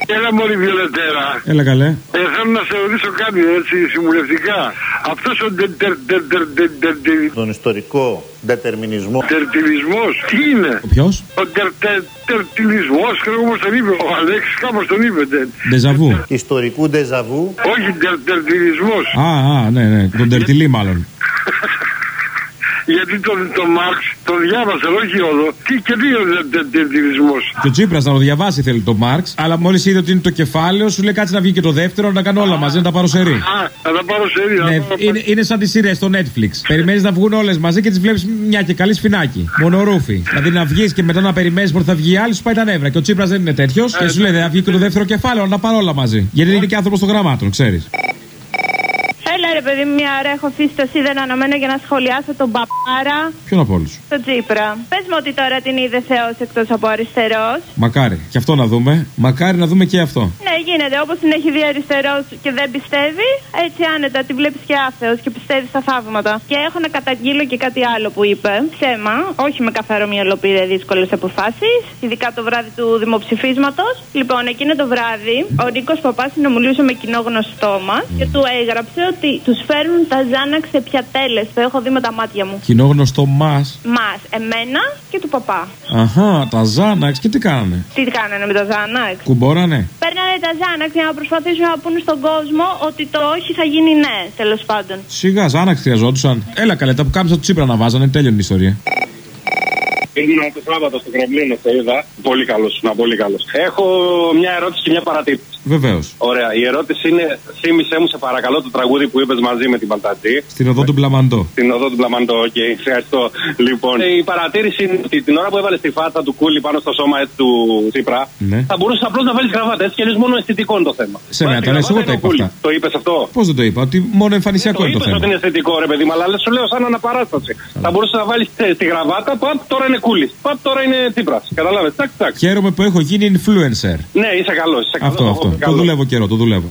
Έλα μωρή Βιολετέρα. Έλα καλέ. Θέλω να σε ρωτήσω κάτι έτσι συμβουλευτικά. Αυτός ο τον ιστορικό δετερμινισμό. τερτιλισμός, τι είναι? Ο ποιος? Ο τερτιλισμός, ξέρω όπως τον είπε ο Αλέξης, κάπως τον είπε. Ντεζαβού. Ιστορικού ντεζαβού. Όχι τερτιλισμός. Ναι, τον τερτιλί μάλλον. Γιατί τον Μάρξ τον διάβασε, όχι όλο. Τι είναι ο τερτιλισμός? Και ο Τσίπρας να το διαβάσει θέλει τον Μάρξ, αλλά μόλις είδε ότι είναι το κεφάλαιο, σου λέει κάτσε να βγει και το δεύτερο, να τα κάνω όλα μαζί, να τα πάρω σε ρί. Να τα πάρω σε ρί. Ναι, είναι σαν τις σειρές στο Netflix. Περιμένεις να βγουν όλες μαζί και τις βλέπεις μια και καλή σφινάκι. Μονορούφι. Δηλαδή να βγεις και μετά να περιμένεις πότε θα βγει η άλλη, σου πάει τα νεύρα. Και ο Τσίπρας δεν είναι τέτοιος και σου λέει θα βγει και το δεύτερο κεφάλαιο, να τα πάρω όλα μαζί. Γιατί είναι και άνθρωπος των γραμμάτων, ξέρεις. Έλα ρε παιδί, μια ώρα έχω φύσταση, δεν αναμένω για να σχολιάσω τον παπάρα. Ποιον από όλους? Τον Τσίπρα. Πες μου ότι τώρα την είδε Θεός εκτός από αριστερός. Μακάρι. Και αυτό να δούμε. Μακάρι να δούμε και αυτό. Ναι, γίνεται. Όπως την έχει δει αριστερός και δεν πιστεύει, έτσι άνετα την βλέπεις και άθεος και πιστεύει στα θαύματα. Και έχω να καταγγείλω και κάτι άλλο που είπε. Ψέμα. Όχι με καθαρό μυαλό πήρε δύσκολες αποφάσεις. Ειδικά το βράδυ του δημοψηφίσματος. Λοιπόν, εκείνο το βράδυ ο Νίκος Παπάς συνομιλούσε με κοινό γνωστό μας και του έγραψε ότι τους φέρνουν τα Ζάναξ σε πιατέλες. Το έχω δει με τα μάτια μου. Κοινό γνωστό μας. Μας, εμένα και του παπά. Αχα, τα Ζάναξ και τι κάνανε? Τι κάνανε με τα Ζάναξ? Κουμπόρανε. Παίρνανε τα Ζάναξ για να προσπαθήσουν να πούνε στον κόσμο ότι το όχι θα γίνει ναι, τέλος πάντων. Σιγά, Ζάναξ χρειαζόντουσαν. Έλα καλέ, τα που κάμισα του Τσίπρα να βάζανε, τέλειωνε η ιστορία. Ήμουν το Σάββατο στο Κρεμλίνο, το είδα. Πολύ καλός, πολύ καλός. Έχω μια ερώτηση και μια παρατήρηση. Βεβαίως. Ωραία, η ερώτηση είναι: θύμισέ μου σε παρακαλώ το τραγούδι που είπες μαζί με την Παλτατζή. Στην οδό του Μπλαμαντό. Στην οδό του Μπλαμαντό, οκ, ευχαριστώ. Λοιπόν, η παρατήρηση είναι ότι την ώρα που έβαλε τη φάτσα του Κούλι πάνω στο σώμα του Τσίπρα, ναι, θα μπορούσε απλώς να βάλει γραβάτα. Έτσι και λες μόνο αισθητικό είναι το θέμα. Σε μένα, τώρα εγώ τα είπα αυτά. Το είπες αυτό? Πώς δεν το είπα? Ότι μόνο εμφανισιακό είναι το θέμα. Ότι είναι αισθητικό, ρε παιδί μου, αλλά σου λέω σαν αναπαράσταση. Θα μπορούσε να βάλει τη γραβάτα, παπ, τώρα είναι Κούλι. Παπ, τώρα είναι Τσίπρας. Καταλάβες, τάκ. Χαίρομαι που έχω γίνει influencer. Ναι, είσαι καλός. Αυτό. Το δουλεύω καιρό, το δουλεύω.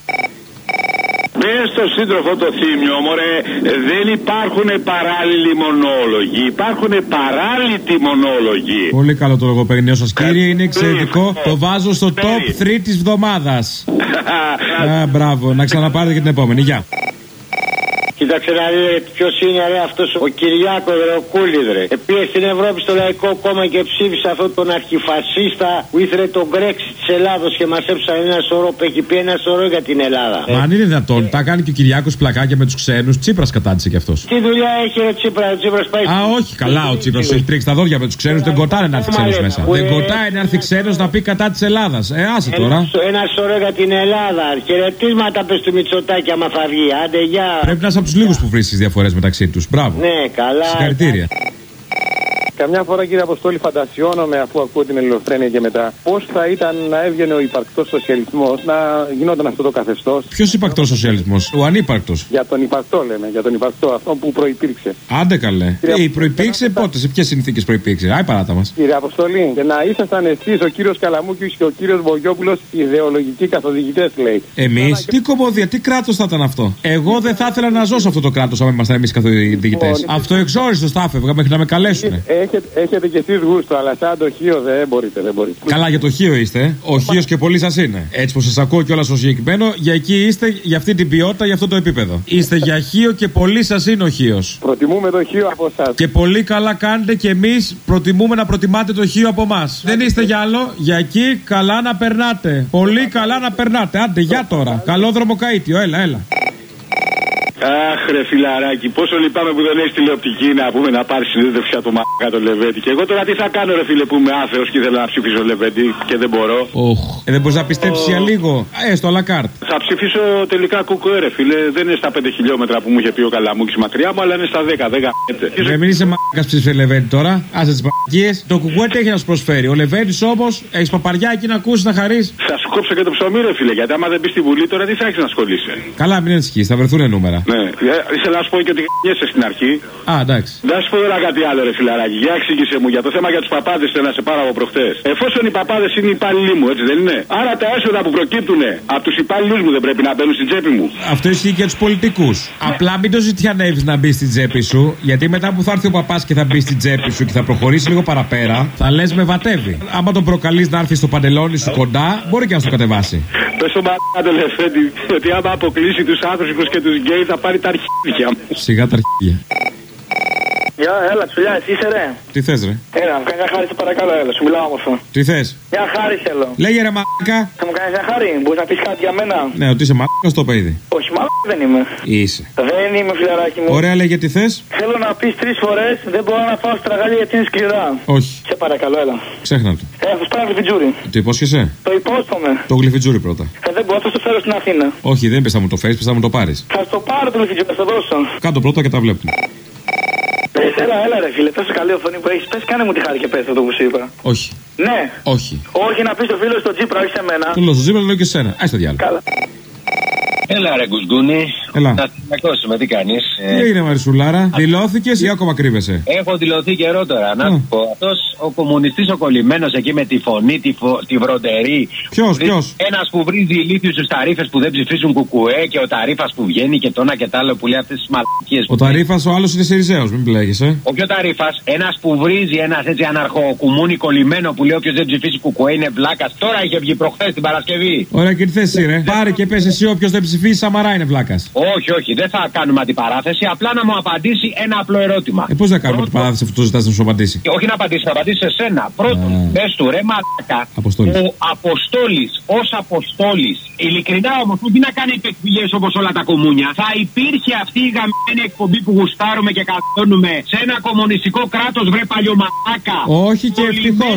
Πες στο σύντροφο το Θήμιο, μωρέ, δεν υπάρχουν παράλληλοι μονόλογοι, υπάρχουν παράλληλοι μονόλογοι. Πολύ καλό το λογοπαιγνίο σας κύριε, είναι εξαιρετικό. Το βάζω στο top 3 της εβδομάδας. Μπράβο, να ξαναπάρετε και την επόμενη, γεια. Κοίταξε να δει ποιος είναι ρε αυτός ο Κυριάκο ο Κούλιδ ρε. Πήγε στην Ευρώπη στο Λαϊκό Κόμμα και ψήφισε αυτόν τον αρχιφασίστα που ήθελε τον Brexit της Ελλάδος και μας έψανε ένα σωρό που έχει πει ένα σωρό για την Ελλάδα. Μα αν είναι δυνατόν, τα κάνει και ο Κυριάκος πλακάκια με τους ξένους. Τσίπρας κατάντησε κι αυτός. Τι δουλειά έχει ο Τσίπρας πάει. Α, όχι, καλά ο Τσίπρας έχει τρίξει τα δόντια με τους ξένους. Δεν κοτάει να έρθει ξένος μέσα. Δεν κοτάει να έρθει ξένος να πει κατά της Ελλάδας. Άσε τώρα. Ένα σωρό για την Ελλάδα. Χαιρετίσματα πες του Μητσοτάκη άμα θα βγει. Άντε γεια. Πρέπει να είσαι από τους λίγους που βρίσκεις διαφορές μεταξύ τους. Μπράβο. Ναι, καλά. Συγχαρητήρια. Καμιά φορά, κύριε Αποστόλη, φαντασιώνομαι αφού ακούω την Ελληνοφρένεια και μετά πώς θα ήταν να έβγαινε ο υπαρκτός σοσιαλισμός, να γινόταν αυτό το καθεστώς. Ποιος υπαρκτός σοσιαλισμός? Ο ανύπαρκτος. Για τον υπαρκτό, λέμε, για τον υπαρκτό, αυτό που προϋπήρξε. Άντε καλέ. Προϋπήρξε πότε, σε ποιες συνθήκες προϋπήρξε? Άι παράτα μας. Κύριε Αποστολή, και να ήσασταν εσείς, ο κύριος Καλαμούκης και ο κύριος Βογιόπουλος, ιδεολογικοί καθοδηγητές, λέει. Εμείς, τι κομμωδία, τι κράτος θα ήταν αυτό? Εγώ δεν θα ήθελα να ζω σε αυτό το κράτος αν ήμασταν εμείς καθοδηγητές. Αυτό εξόριστος θα έφευγα μέχρι να με καλέσουν. Έχετε κι εσείς γούστο, αλλά σαν το Χίο δεν μπορείτε. Καλά, για το Χίο είστε. Ο Χίος και πολύ σας είναι. Έτσι πως σας ακούω κιόλας στο συγκεκριμένο, για εκεί είστε, για αυτή την ποιότητα, για αυτό το επίπεδο. Είστε για Χίο και πολύ σας είναι ο Χίος. Προτιμούμε το Χίο από εσάς. Και πολύ καλά κάνετε και εμείς προτιμούμε να προτιμάτε το Χίο από εμάς. Δεν είστε για άλλο, για εκεί καλά να περνάτε. Πολύ καλά να περνάτε. Άντε, για τώρα. Καλό δρομοκαΐτιο, έλα. Αχ, ρε φιλαράκι, πόσο λυπάμαι που δεν έχει τηλεοπτική να πούμε να πάρει συνέντευξη από το μαλάκα το Λεβέντη. Και εγώ τώρα τι θα κάνω, ρε φίλε, που είμαι άθεος και ήθελα να ψηφίσω Λεβέντη και δεν μπορώ. Δεν μπορεί να πιστέψει για λίγο. Στο αλακάρτ. Θα ψηφίσω τελικά κουκουέ, ρε φίλε. Δεν είναι στα 5 χιλιόμετρα που μου είχε πει ο Καλαμούκης μακριά μου, αλλά είναι στα 10. Δεν μην είσαι μαλάκα ψήφισε Λεβέντη τώρα. Άσε τι μαλακίες. Το κουκουέ τι έχει να σου προσφέρει. Ο Λεβέντη όμως έχει παπαριά εκεί να ακούσει να χαρεί. Θα σου κόψω και το ψωμί, ρε φίλε, γιατί άμα δεν μπει στη Βουλή τώρα τι θα έχει να ασχολείσαι. Καλά, μην ανησυχεί, θα βρεθούν νούμερα. Ναι, ήθελα να σου πω και ότι γ***έσαι στην αρχή. Εντάξει. Να σου πω τώρα κάτι άλλο, ρε φιλαράκι. Για εξήγησε μου για το θέμα για τους παπάδες, θέλω να σε πάρω από προχτές. Εφόσον οι παπάδες είναι οι υπάλληλοι μου, έτσι δεν είναι? Άρα τα έσοδα που προκύπτουν από τους υπάλληλους μου δεν πρέπει να μπαίνουν στην τσέπη μου. Αυτό ισχύει και για τους πολιτικούς. Απλά μην το ζητιανεύεις να μπει στην τσέπη σου, γιατί μετά που θα έρθει ο παπάς και θα μπει στην τσέπη σου και θα προχωρήσει λίγο παραπέρα, θα λες με βατεύει. Άμα τον προκαλείς να έρθει στο παντελόνι σου κοντά, μπορεί και να το κατεβάσει. Πες στο μαλάκα το Λεφέντη ότι άμα αποκλείσει τους άνθρωπους και τους γκέι θα πάρει τα αρχίδια. Σιγά τα αρχίδια. Γεια, έλα, τσουλιά, εσύ είσαι ρε. Τι θες ρε? Έλα, μου κάνει μια χάρη, σε παρακαλώ, έλα, σου μιλάω όμορφα. Τι θες? Μια χάρη θέλω. Λέγε ρε μαλάκα. Θα μου κάνει μια χάρη, μπορείς να πεις κάτι για μένα? Ναι, ότι είσαι μαλάκα στο παιδί. Όχι, μάλλον δεν είμαι. Είσαι. Δεν είμαι, φιλαράκι μου. Ωραία, λέγε τι θες. Θέλω να πεις 3 φορές, δεν μπορώ να φάω στραγάλια γιατί είναι σκληρά. Όχι. Σε παρακαλώ, έλα. Ξέχνα το. Έχω σπάει γλυφιτζούρι. Το υπόσχεσαι? Το υπόσχομαι. Το γλυφιτζούρι πρώτα. Δεν μπορώ, θα στο φέρω στην Αθήνα. Όχι, δεν πες θα μου το φέρεις, πες θα μου το πάρεις. Θα στο πάρω το γλυφιτζούρι, θα το δώσω. Κάτω πρώτα και τα βλέπουμε. Έλα ρε φίλε, τόσο καλή φωνή που έχεις. Πες, κάνε μου τη χάρη και πες αυτό που σου είπα. Όχι. Ναι. Όχι. Όχι, να πεις το φίλο στο Τσίπρα, όχι σε μένα. Το λέω στο Τσίπρα, λέω και σε σένα. Άσε το διάλογο. Καλά. Έλα ρε Γκουσγκούνη. Έλα. Να την ακούσουμε, τι κάνεις? Τι έγινε Μαρισουλάρα, δηλώθηκες ή ακόμα κρύβεσαι? Έχω δηλωθεί καιρό τώρα. Να σου πω, αυτός ο κομμουνιστής ο κολλημένος εκεί με τη φωνή, τη βροντερή. Ποιος? Ένας που βρίζει ηλίθιους στους ταρίφες που δεν ψηφίσουν κουκουέ και ο ταρίφας που βγαίνει και το ένα και το άλλο που λέει αυτές τις μαλακίες. Ο ταρίφας, ο άλλος είναι Σιριζέος, μην μπλέγεσαι. Όποιο ταρίφας, ένας που βρίζει, ένας έτσι αναρχοκουμούνι κολλημένο που λέει όποιος δεν ψηφίσει κουκουέ είναι βλάκας. Τώρα είχε βγει προχθές την Παρασκευή. Ωραία, και τι θες εσύ, ρε? Πάρε και πες εσύ, όποιος δεν ψηφίσει Σαμαρά είναι βλάκας. Όχι, δεν θα κάνουμε αντιπαράθεση. Απλά να μου απαντήσει ένα απλό ερώτημα. Πώς δεν κάνουμε αντιπαράθεση αφού το ζητάς να σου απαντήσει? Όχι να απαντήσει, να απαντήσει σε σένα. Πρώτον, πες του ρε μαλάκα. Αποστόλης. Ο Αποστόλης, ως Αποστόλης, ειλικρινά όμως, που να κάνει επεκφυγές όπως όλα τα κομμούνια, θα υπήρχε αυτή η γαμμένη εκπομπή που γουστάρουμε και καθόνουμε σε ένα κομμουνιστικό κράτος, βρε παλιωμαλάκα. Όχι και ευτυχώς.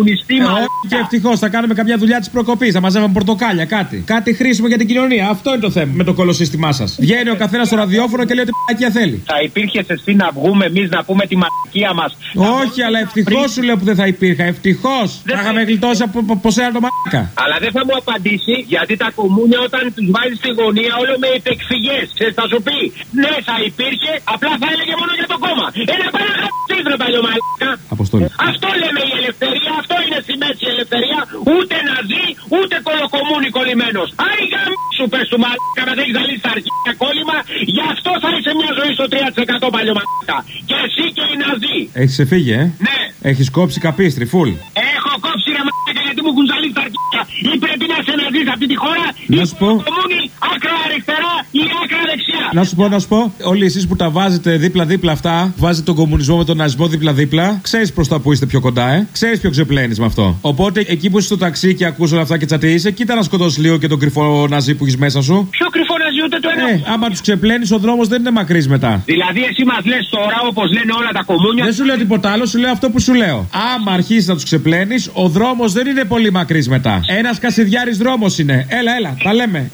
Όχι και ευτυχώς. Θα κάνουμε καμιά δουλειά της προκοπής. Θα μαζεύουμε πορτοκάλια, κάτι. Κάτι χρήσιμο για την κοινωνία. Αυτό είναι το θέμα με το κολοσύστημά σας. Βγαίνει ο καθένας στο ραδιόφωνο και λέει ότι μαλακία θέλει. Θα υπήρχε εσύ να βγούμε εμείς να πούμε τη μαλακία μας? Όχι, αλλά ευτυχώς σου λέω που δεν θα υπήρχα. Ευτυχώς. Θα είχαμε γλιτώσει από σένα το μαλάκα. Αλλά δεν θα μου απαντήσει γιατί τα κομμούνια όταν τους βάζει στη γωνία όλο με υπεκφυγές. Θα σου πει ναι, θα υπήρχε, απλά θα έλεγε μόνο για το κόμμα. Ένα παραγραφή, ρε παλιωμαλάκα. Αποστόλη. Αυτό λέμε η ελευθερία, αυτό είναι στη μέση η ελευθερία. Ούτε να ζει, ούτε κολοκομμούνι κολλημένος. Άι σου πες του μαλάκα να δεν έχεις ζαλίσει τα αρχαία κόλλημα, γι' αυτό θα είσαι μια ζωή στο 3% παλιωμαλάκα. Και εσύ και οι Ναζί. Έχεις εφύγει, Ναι. Έχεις κόψει καπίστρι, φουλ. Έχω κόψει ρε μαλάκα γιατί μου έχουν ζαλίσει τα αρχαία. Ή πρέπει να σε ναζείς αυτή τη χώρα, να σου πω. κομμούνι, άκρα αριστερά ή άκρα δεξιά. Να σου πω, όλοι εσείς που τα βάζετε δίπλα-δίπλα αυτά, βάζετε τον κομμουνισμό με τον ναζισμό δίπλα-δίπλα, ξέρεις προς τα που είστε πιο κοντά, Ξέρεις ποιο ξεπλένεις με αυτό. Οπότε εκεί που είσαι στο ταξί και ακούς όλα αυτά και τσατείσαι, κοίτα να σκοτώσεις λίγο και τον κρυφό ναζί που έχεις μέσα σου. Ποιο κρυφό ναζί, ούτε το ένα. Άμα τους ξεπλένεις, ο δρόμος δεν είναι μακρύς μετά. Δηλαδή, εσύ μας λες τώρα, όπως λένε όλα τα κομμούνια. Δεν σου λέω τίποτα άλλο, σου λέω αυτό που σου λέω. Άμα αρχίσεις να τους ξεπλένεις, ο δρόμος δεν είναι πολύ μακρύς μετά. Ένας Κασιδιάρης δρόμος είναι. Έλα, τα λέμε.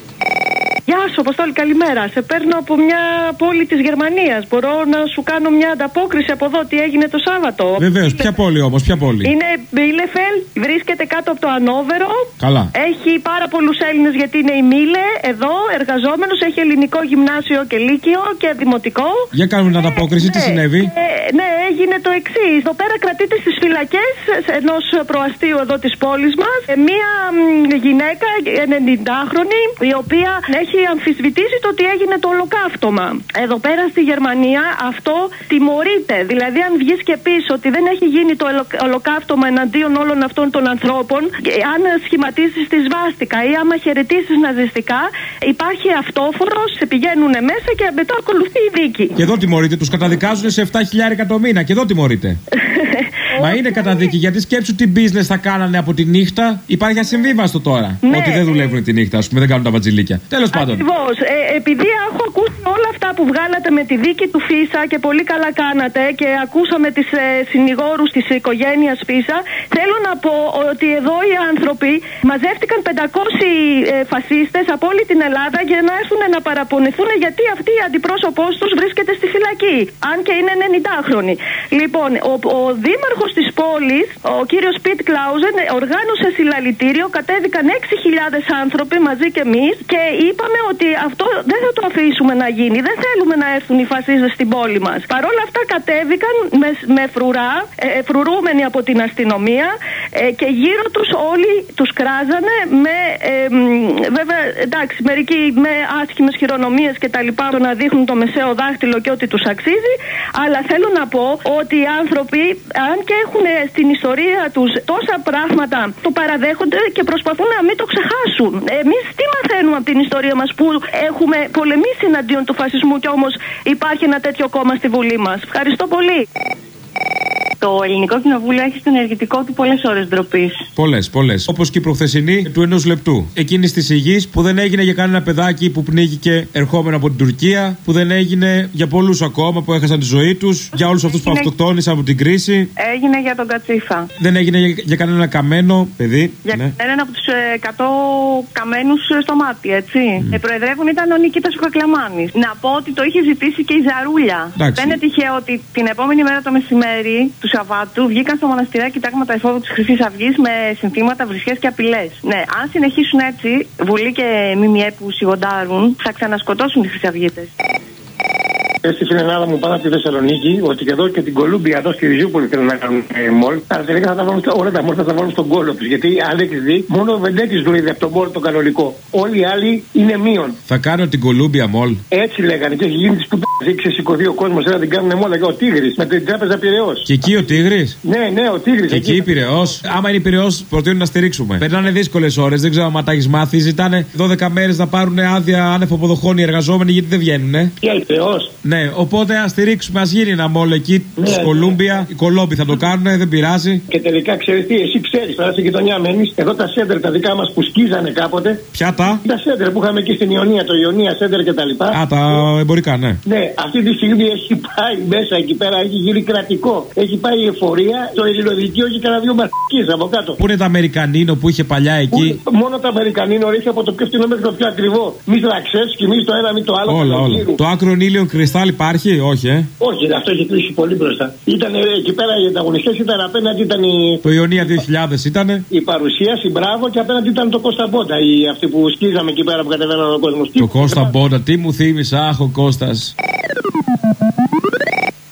Γεια σου, Αποστόλη, καλημέρα. Σε παίρνω από μια πόλη της Γερμανίας. Μπορώ να σου κάνω μια ανταπόκριση από εδώ, τι έγινε το Σάββατο? Βεβαίως, ποια πόλη όμως, ποια πόλη? Είναι Bielefeld, βρίσκεται κάτω από το Ανόβερο. Καλά. Έχει πάρα πολλούς Έλληνες γιατί είναι η Μίλε, εδώ, εργαζόμενος. Έχει ελληνικό γυμνάσιο και λύκειο και δημοτικό. Για κάνουμε την ανταπόκριση, τι συνέβη? Ναι, έγινε το εξής. Εδώ πέρα κρατείται στις φυλακές ενός προαστίου εδώ της πόλης μας μία γυναίκα 90χρονη, η οποία έχει αμφισβητήσει το ότι έγινε το ολοκαύτωμα. Εδώ πέρα στη Γερμανία αυτό τιμωρείται. Δηλαδή, αν βγεις και πεις ότι δεν έχει γίνει το ολοκαύτωμα εναντίον όλων αυτών των ανθρώπων, αν σχηματίσεις τη σβάστηκα ή άμα χαιρετήσεις ναζιστικά, υπάρχει αυτόφορος, σε πηγαίνουν μέσα και μετά ακολουθεί η δίκη. Και εδώ τιμωρείται, τους καταδικάζουν σε 7.000 το μήνα. Και εδώ τιμωρείται. Μα είναι καταδίκη, γιατί σκέψου τι business θα κάνανε από τη νύχτα. Υπάρχει ασυμβίβαστο τώρα. Ναι, ότι δεν δουλεύουν τη νύχτα, ας πούμε, δεν κάνουν τα βατζιλίκια. Τέλος πάντων. Ακριβώς. Επειδή έχω ακούσει όλα αυτά που βγάλατε με τη δίκη του Φίσα και πολύ καλά κάνατε και ακούσαμε τις συνηγόρους της οικογένειας Φίσα, θέλω να πω ότι εδώ οι άνθρωποι μαζεύτηκαν 500 φασίστες από όλη την Ελλάδα για να έρθουν να παραπονηθούν γιατί αυτή η αντιπρόσωπός τους βρίσκεται στη φυλακή. Αν και είναι 90χρονη. Λοιπόν, ο δήμαρχος της πόλης, ο κύριος Πιτ Κλάουζεν, οργάνωσε συλλαλητήριο, κατέβηκαν 6.000 άνθρωποι μαζί και εμείς και είπαμε ότι αυτό δεν θα το αφήσουμε να γίνει. Δεν θέλουμε να έρθουν οι φασίστες στην πόλη μας. Παρ' όλα αυτά κατέβηκαν με φρουρά, φρουρούμενοι από την αστυνομία και γύρω τους όλοι τους κράζανε με, βέβαια, εντάξει, μερικοί με άσχημες χειρονομίες και τα λοιπά, να δείχνουν το μεσαίο δάχτυλο και ότι τους αξίζει, αλλά θέλω να πω ότι οι άνθρωποι, αν και έχουν στην ιστορία τους τόσα πράγματα, το παραδέχονται και προσπαθούν να μην το ξεχάσουν. Εμείς τι μαθαίνουμε από την ιστορία μας που έχουμε πολεμήσει εναντίον του φασισμού και όμως υπάρχει ένα τέτοιο κόμμα στη Βουλή μας? Ευχαριστώ πολύ. Το Ελληνικό Κοινοβούλιο έχει στο ενεργητικό του πολλές ώρες ντροπής. Πολλές. Όπως και η προχθεσινή του 1 λεπτού. Εκείνη τη υγιής που δεν έγινε για κανένα παιδάκι που πνίγηκε ερχόμενο από την Τουρκία, που δεν έγινε για πολλούς ακόμα που έχασαν τη ζωή τους, για όλους αυτούς που αυτοκτόνησαν από την κρίση. Έγινε για τον Κατσίφα. Δεν έγινε για κανένα καμένο παιδί. Για έναν από τους 100 καμένους στο μάτι, έτσι. Προεδρεύουν ήταν ο Νικήτας Κακλαμάνης. Να πω ότι το είχε ζητήσει και η Ζαρούλια. Δεν είναι τυχαίο ότι την επόμενη μέρα το μεσημέρι του Σαββάτου βγήκαν στο μοναστηράκι τάγματα εφόδου της Χρυσής Αυγής με συνθήματα, βρισιές και απειλές. Ναι, αν συνεχίσουν έτσι, Βουλή και ΜΜΕ που σιγοντάρουν, θα ξανασκοτώσουν τις Χρυσαυγίτες. Στην Ελλάδα μου πάνω από τη Θεσσαλονίκη ότι και εδώ και την Κολούμπια εδώ στη Ριζούπολη θέλουν να κάνουν μολ. Αλλά τελικά θα τα βάλουν όλα τα μολ, θα τα βάλουν στον κόλο του. Γιατί αν έχεις δει, μόνο ο Βεντέτης δουλεύει από το μολ το κανονικό. Όλοι οι άλλοι είναι μείον. Θα κάνω την Κολούμπια μολ. Έτσι λέγανε και έχει γίνει τη πουτά. Έχει ξεσηκωθεί ο κόσμος, να την κάνουν μόλα. Και ο Τίγρης με την τράπεζα Πειραιώς. Και εκεί ο Τίγρης. Ναι, ο Τίγρης. Και εκεί η Πειραιώς. Άμα είναι η Πειραιώς, προτείνουν να στηρίξουμε. Περνάνε δύσκολες ώρες, δεν ξέρω αν τα έχει μάθει. Ζητάνε 12 μέρες να πάρουν άδεια άνευ αποδοχών οι εργαζόμενοι γιατί δεν βγαίνουν. Και η Πειραιώς. Ναι, οπότε α στηρίξουμε, α γίνει ένα μόλο εκεί τη Κολούμπια. Οι Κολόμποι θα το κάνουν, δεν πειράζει. Και τελικά ξέρει τι, εσύ ξέρει, τώρα στην γειτονιά μένει. Εδώ τα σέντερ τα δικά μας που σκίζανε κάποτε. Ποια τα σέντερ που είχαμε εκεί στην Ιωνία, το Ιωνία σέντερ κτλ. Α, τα εμπορικά, ναι. Ναι, αυτή τη στιγμή έχει πάει μέσα εκεί πέρα, έχει γίνει κρατικό. Έχει πάει η εφορία, το ελληνοδικείο έχει κανένα 2 μαθηκείς από κάτω. Πού είναι τα Αμερικανίνο που είχε παλιά εκεί? Μόνο τα Αμερικανίνο έχει από το πιο φθηνό μέχρι το πιο ακριβό. Μη Λαξεύσκι, μη το ένα, μη το άλλο. Όλα. Το άκρο ήλιον κρυστάλλ υπάρχει, όχι, Όχι, αυτό έχει κλείσει πολύ μπροστά. Ήταν εκεί πέρα οι ανταγωνιστές, ήταν απέναντι ήταν η. Το Ιωνία 2000 ήταν. Η παρουσίαση, μπράβο, και απέναντι ήταν το Κώστα Μπόντα. Αυτοί που σκίζαμε εκεί πέρα που κατεβαίναν ο κόσμο. Το Κώστα Μπόντα, τι μου θύμισε, αχ ο Κώστας.